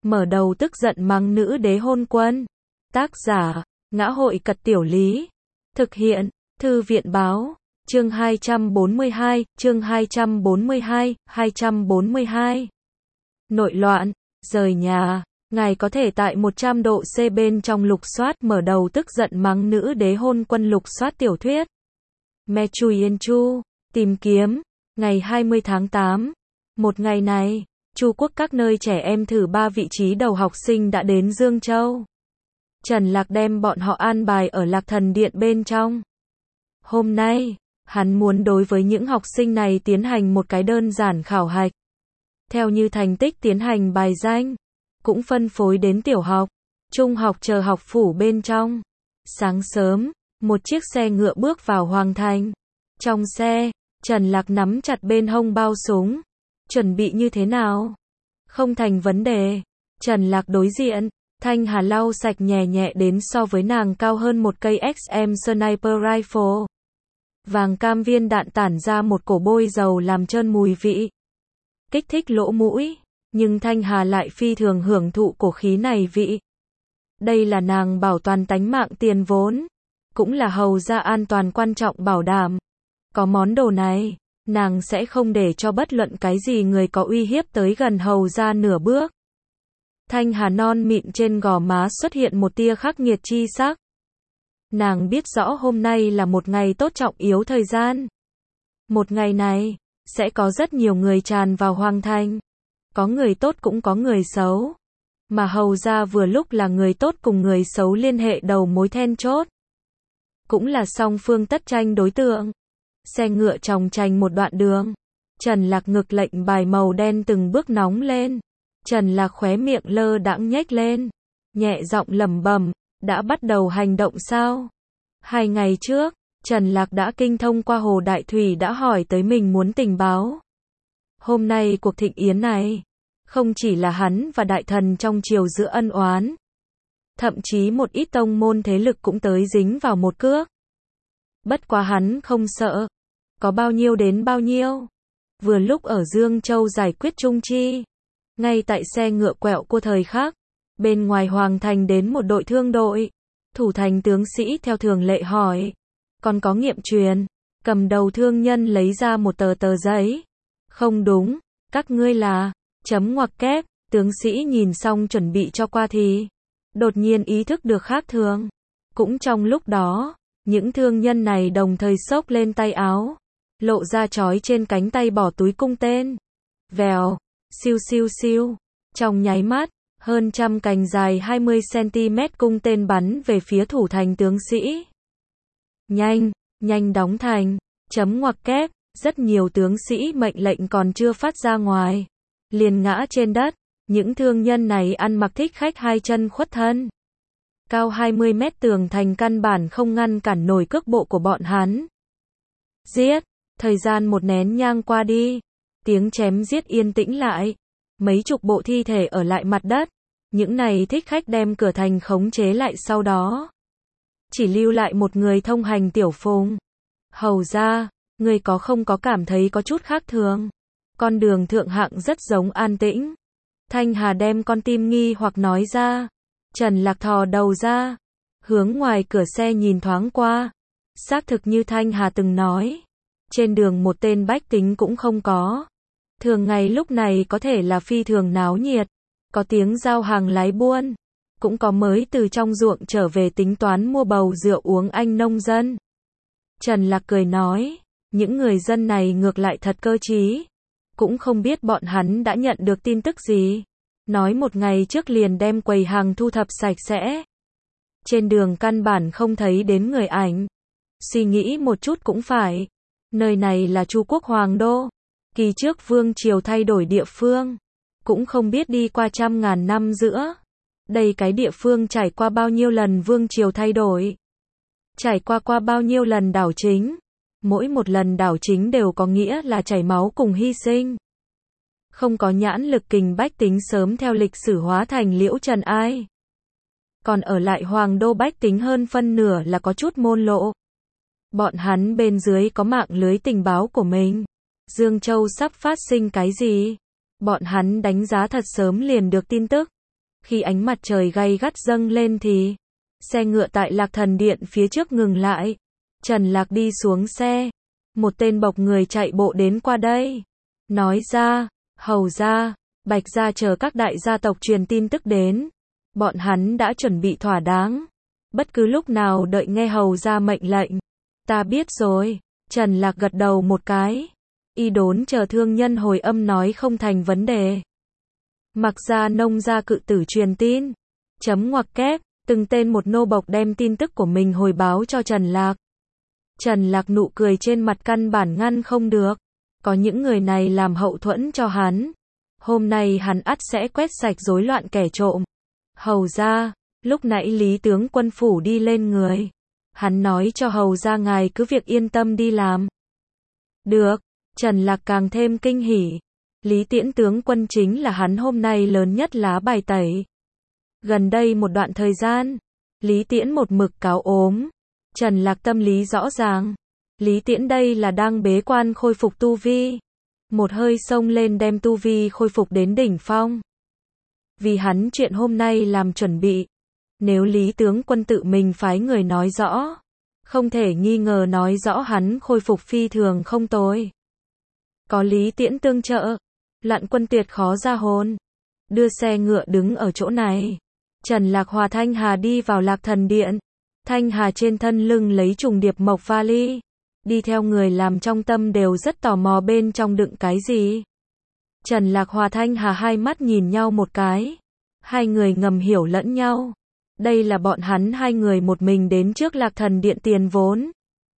mở đầu tức giận mắng nữ đế hôn quân. Tác giả, Ngã hội Cật Tiểu Lý. Thực hiện, Thư viện Báo. Chương 242, chương 242. Nội loạn, rời nhà. Ngài có thể tại 100 độ C bên trong lục soát mở đầu tức giận mắng nữ đế hôn quân lục soát tiểu thuyết. Mechuyen Chu, tìm kiếm. Ngày 20 tháng 8. Một ngày này, Chu Quốc các nơi trẻ em thử 3 vị trí đầu học sinh đã đến Dương Châu. Trần Lạc đem bọn họ an bài ở Lạc Thần Điện bên trong. Hôm nay, hắn muốn đối với những học sinh này tiến hành một cái đơn giản khảo hạch. Theo như thành tích tiến hành bài danh, cũng phân phối đến tiểu học, trung học chờ học phủ bên trong. Sáng sớm, một chiếc xe ngựa bước vào Hoàng Thành. Trong xe, Trần Lạc nắm chặt bên hông bao súng. Chuẩn bị như thế nào? Không thành vấn đề. Trần Lạc đối diện, Thanh Hà lau sạch nhẹ nhẹ đến so với nàng cao hơn một cây XM Sniper Rifle. Vàng cam viên đạn tản ra một cổ bôi dầu làm trơn mùi vị. Kích thích lỗ mũi, nhưng Thanh Hà lại phi thường hưởng thụ cổ khí này vị. Đây là nàng bảo toàn tánh mạng tiền vốn, cũng là hầu gia an toàn quan trọng bảo đảm. Có món đồ này, nàng sẽ không để cho bất luận cái gì người có uy hiếp tới gần hầu gia nửa bước. Thanh Hà non mịn trên gò má xuất hiện một tia khắc nghiệt chi sắc. Nàng biết rõ hôm nay là một ngày tốt trọng yếu thời gian. Một ngày này, sẽ có rất nhiều người tràn vào Hoàng Thành. Có người tốt cũng có người xấu. Mà hầu gia vừa lúc là người tốt cùng người xấu liên hệ đầu mối then chốt. Cũng là song phương tất tranh đối tượng. Xe ngựa chòng chành một đoạn đường. Trần Lạc ngực lệnh bài màu đen từng bước nóng lên. Trần Lạc khóe miệng lơ đãng nhếch lên. Nhẹ giọng lẩm bẩm, đã bắt đầu hành động sao? 2 ngày trước, Trần Lạc đã kinh thông qua Hồ Đại Thủy đã hỏi tới mình muốn tình báo. Hôm nay cuộc thịnh yến này, không chỉ là hắn và đại thần trong triều giữa ân oán. Thậm chí một ít tông môn thế lực cũng tới dính vào một cước. Bất quá hắn không sợ. Có bao nhiêu đến bao nhiêu. Vừa lúc ở Dương Châu giải quyết chung chi. Ngay tại xe ngựa quẹo của thời khắc. Bên ngoài Hoàng Thành đến một đội thương đội. Thủ thành tướng sĩ theo thường lệ hỏi. Còn có nghiệm truyền. Cầm đầu thương nhân lấy ra một tờ giấy. Không đúng. Các ngươi là. Chấm ngoặc kép. Tướng sĩ nhìn xong chuẩn bị cho qua thì. Đột nhiên ý thức được khác thường. Cũng trong lúc đó. Những thương nhân này đồng thời xốc lên tay áo. Lộ ra trói trên cánh tay bỏ túi cung tên. Vèo. Siêu siêu siêu. Trong nháy mắt. Hơn 100 cành dài 20cm cung tên bắn về phía thủ thành tướng sĩ. Nhanh, nhanh đóng thành, chấm ngoặc kép, rất nhiều tướng sĩ mệnh lệnh còn chưa phát ra ngoài. Liền ngã trên đất, những thương nhân này ăn mặc thích khách 2 chân khuất thân. Cao 20 mét tường thành căn bản không ngăn cản nổi cước bộ của bọn hắn. Giết, thời gian một nén nhang qua đi, tiếng chém giết yên tĩnh lại. Mấy chục bộ thi thể ở lại mặt đất. Những này thích khách đem cửa thành khống chế lại sau đó. Chỉ lưu lại một người thông hành Tiểu Phùng. Hầu ra, người có không có cảm thấy có chút khác thường. Con đường thượng hạng rất giống an tĩnh. Thanh Hà đem con tim nghi hoặc nói ra. Trần Lạc thò đầu ra. Hướng ngoài cửa xe nhìn thoáng qua. Xác thực như Thanh Hà từng nói. Trên đường một tên bách tính cũng không có. Thường ngày lúc này có thể là phi thường náo nhiệt. Có tiếng giao hàng lái buôn. Cũng có mới từ trong ruộng trở về tính toán mua bầu rượu uống anh nông dân. Trần Lạc cười nói. Những người dân này ngược lại thật cơ trí. Cũng không biết bọn hắn đã nhận được tin tức gì. Nói một ngày trước liền đem quầy hàng thu thập sạch sẽ. Trên đường căn bản không thấy đến người ảnh. Suy nghĩ một chút cũng phải. Nơi này là Chu Quốc Hoàng Đô. Kỳ trước vương triều thay đổi địa phương. Cũng không biết đi qua 100.000 năm giữa. Đây cái địa phương trải qua bao nhiêu lần vương triều thay đổi. Trải qua bao nhiêu lần đảo chính. Mỗi một lần đảo chính đều có nghĩa là chảy máu cùng hy sinh. Không có nhãn lực kình bách tính sớm theo lịch sử hóa thành liễu trần ai. Còn ở lại Hoàng Đô bách tính hơn phân nửa là có chút môn lộ. Bọn hắn bên dưới có mạng lưới tình báo của mình. Dương Châu sắp phát sinh cái gì? Bọn hắn đánh giá thật sớm liền được tin tức. Khi ánh mặt trời gay gắt dâng lên thì xe ngựa tại Lạc Thần Điện phía trước ngừng lại. Trần Lạc đi xuống xe. Một tên bộc người chạy bộ đến qua đây. Nói ra, Hầu gia, Bạch gia chờ các đại gia tộc truyền tin tức đến. Bọn hắn đã chuẩn bị thỏa đáng. Bất cứ lúc nào đợi nghe Hầu gia mệnh lệnh. Ta biết rồi. Trần Lạc gật đầu một cái. Y đốn chờ thương nhân hồi âm nói không thành vấn đề. Mặc gia nông gia cự tử truyền tin. Chấm ngoặc kép, từng tên một nô bộc đem tin tức của mình hồi báo cho Trần Lạc. Trần Lạc nụ cười trên mặt căn bản ngăn không được. Có những người này làm hậu thuẫn cho hắn. Hôm nay hắn ắt sẽ quét sạch rối loạn kẻ trộm. Hầu gia, lúc nãy Lý tướng quân phủ đi lên người. Hắn nói cho Hầu gia ngài cứ việc yên tâm đi làm. Được, Trần Lạc càng thêm kinh hỉ. Lý Tiễn tướng quân chính là hắn hôm nay lớn nhất lá bài tẩy. Gần đây một đoạn thời gian, Lý Tiễn một mực cáo ốm. Trần Lạc tâm lý rõ ràng. Lý Tiễn đây là đang bế quan khôi phục tu vi. Một hơi xông lên đem tu vi khôi phục đến đỉnh phong. Vì hắn chuyện hôm nay làm chuẩn bị. Nếu Lý tướng quân tự mình phái người nói rõ, không thể nghi ngờ nói rõ hắn khôi phục phi thường không tồi. Có Lý Tiễn tương trợ, Lạn Quân tuyệt khó ra hồn. Đưa xe ngựa đứng ở chỗ này. Trần Lạc hòa Thanh Hà đi vào Lạc Thần Điện. Thanh Hà trên thân lưng lấy trùng điệp mộc vali. Đi theo người làm trong tâm đều rất tò mò bên trong đựng cái gì. Trần Lạc hòa Thanh Hà hai mắt nhìn nhau một cái. Hai người ngầm hiểu lẫn nhau. Đây là bọn hắn hai người một mình đến trước Lạc Thần Điện tiền vốn.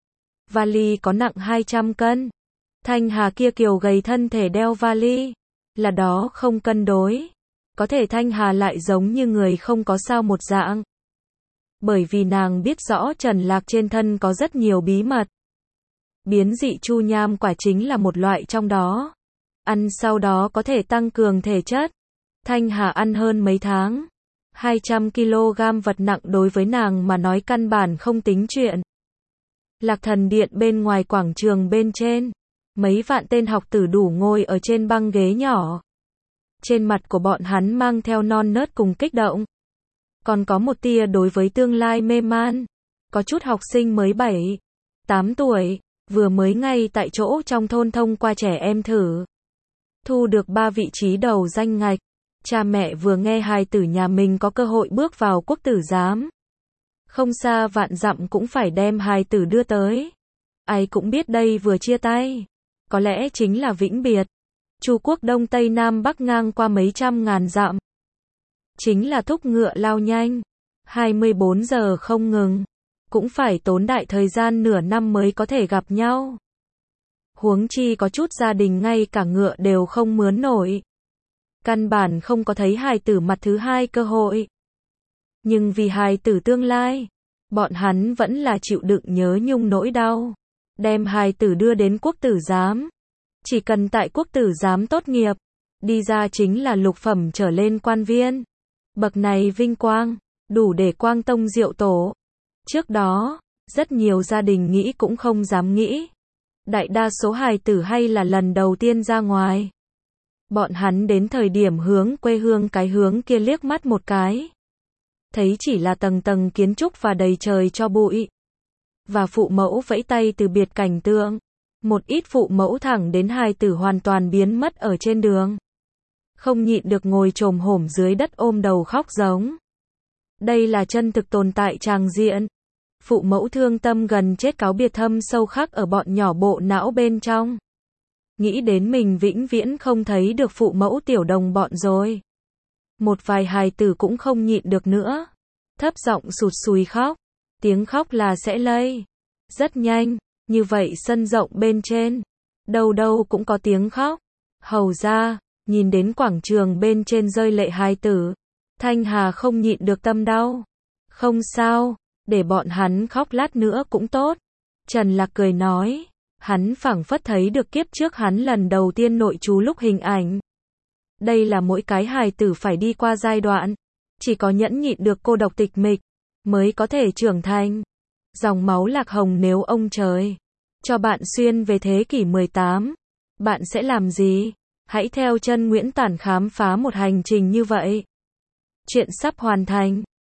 Vali có nặng 200 cân. Thanh Hà kia kiều gầy thân thể đeo vali. Là đó không cân đối. Có thể Thanh Hà lại giống như người không có sao một dạng. Bởi vì nàng biết rõ Trần Lạc trên thân có rất nhiều bí mật. Biến dị chu nham quả chính là một loại trong đó. Ăn sau đó có thể tăng cường thể chất. Thanh Hà ăn hơn mấy tháng. 200 kg vật nặng đối với nàng mà nói căn bản không tính chuyện. Lạc Thần Điện bên ngoài quảng trường bên trên. Mấy vạn tên học tử đủ ngồi ở trên băng ghế nhỏ. Trên mặt của bọn hắn mang theo non nớt cùng kích động. Còn có một tia đối với tương lai mê man. Có chút học sinh mới 7, 8 tuổi, vừa mới ngay tại chỗ trong thôn thông qua trẻ em thử. Thu được 3 vị trí đầu danh ngạch. Cha mẹ vừa nghe hài tử nhà mình có cơ hội bước vào quốc tử giám. Không xa vạn dặm cũng phải đem hài tử đưa tới. Ai cũng biết đây vừa chia tay. Có lẽ chính là vĩnh biệt. Chu quốc đông tây nam bắc ngang qua mấy trăm ngàn dặm. Chính là thúc ngựa lao nhanh. 24 giờ không ngừng. Cũng phải tốn đại thời gian nửa năm mới có thể gặp nhau. Huống chi có chút gia đình ngay cả ngựa đều không mướn nổi. Căn bản không có thấy hài tử mặt thứ hai cơ hội. Nhưng vì hài tử tương lai, bọn hắn vẫn là chịu đựng nhớ nhung nỗi đau. Đem hài tử đưa đến quốc tử giám. Chỉ cần tại quốc tử giám tốt nghiệp, đi ra chính là lục phẩm trở lên quan viên. Bậc này vinh quang, đủ để quang tông diệu tổ. Trước đó, rất nhiều gia đình nghĩ cũng không dám nghĩ. Đại đa số hài tử hay là lần đầu tiên ra ngoài. Bọn hắn đến thời điểm hướng quê hương cái hướng kia liếc mắt một cái. Thấy chỉ là tầng tầng kiến trúc và đầy trời cho bụi. Và phụ mẫu vẫy tay từ biệt cảnh tượng. Một ít phụ mẫu thẳng đến hài tử hoàn toàn biến mất ở trên đường. Không nhịn được ngồi chồm hổm dưới đất ôm đầu khóc giống. Đây là chân thực tồn tại tràng diện. Phụ mẫu thương tâm gần chết cáo biệt thâm sâu khắc ở bọn nhỏ bộ não bên trong. Nghĩ đến mình vĩnh viễn không thấy được phụ mẫu tiểu đồng bọn rồi. Một vài hài tử cũng không nhịn được nữa. Thấp giọng sụt sùi khóc. Tiếng khóc là sẽ lây. Rất nhanh, như vậy sân rộng bên trên. Đâu đâu cũng có tiếng khóc. Hầu ra, nhìn đến quảng trường bên trên rơi lệ hài tử. Thanh Hà không nhịn được tâm đau. Không sao, để bọn hắn khóc lát nữa cũng tốt. Trần Lạc cười nói. Hắn phảng phất thấy được kiếp trước hắn lần đầu tiên nội trú lúc hình ảnh. Đây là mỗi cái hài tử phải đi qua giai đoạn. Chỉ có nhẫn nhịn được cô độc tịch mịch, mới có thể trưởng thành. Dòng máu Lạc Hồng nếu ông trời cho bạn xuyên về thế kỷ 18, bạn sẽ làm gì? Hãy theo chân Nguyễn Tản khám phá một hành trình như vậy. Chuyện sắp hoàn thành.